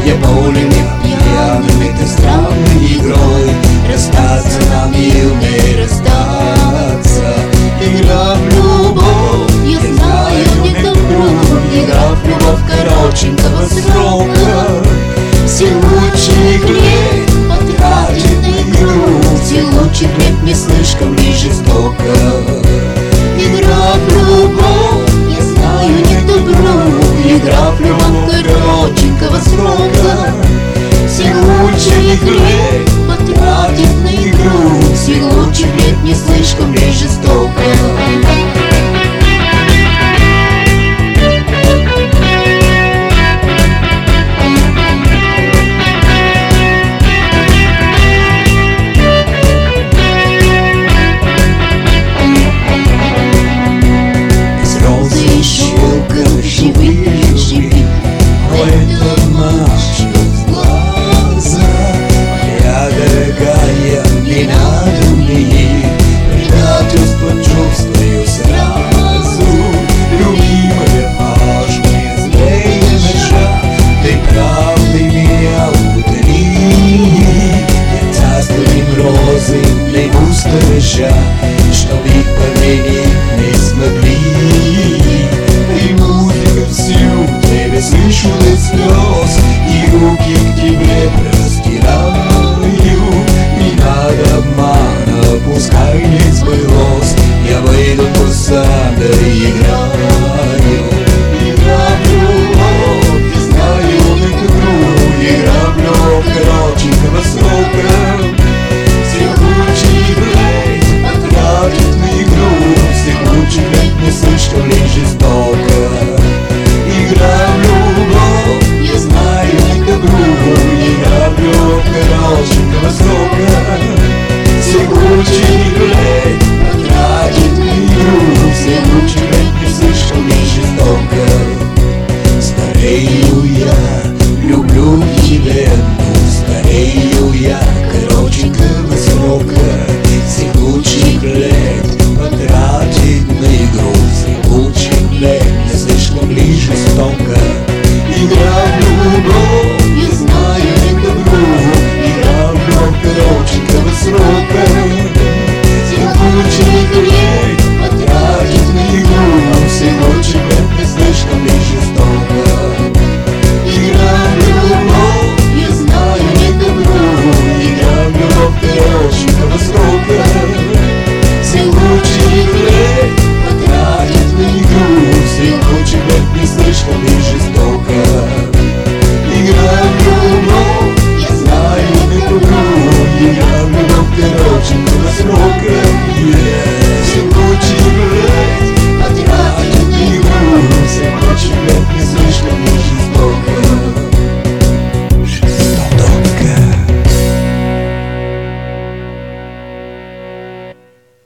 где полем пьяным этой странной игрой. Расстаться нам не расстаться. Игра в любовь, я знаю, не добро. Игра в любовь коротенького срока. Все лучших лет потратит на игру. Все лучших лет не слишком ли жестоко. Игра в любовь, я знаю, не добро. Игра в любовь коротенького срока. Все лучших лет потратит на игру. Все лучших лет не слишком ли жестоко. Чтоб их подменить не смогли. И музыка всю тебе слышу без слез. И руки к тебе простираю. Не надо обмана, пускай не сбылось. Я выйду по саду и играю. Игра в любовь, я знаю, не игру. Игра в любовь коротенького срока. Все лучших лет потратит на игру. Все лучших лет не слишком ли жестоко. Игра в любовь, я знаю, не добру. Игра в любовь коротенького срока. Все лучших лет потратит на игру. Все лучших лет не слишком ли жестоко. Старею я, люблю тебя, ну старею я коротенького срока. Всех лучших лет потратить на игру.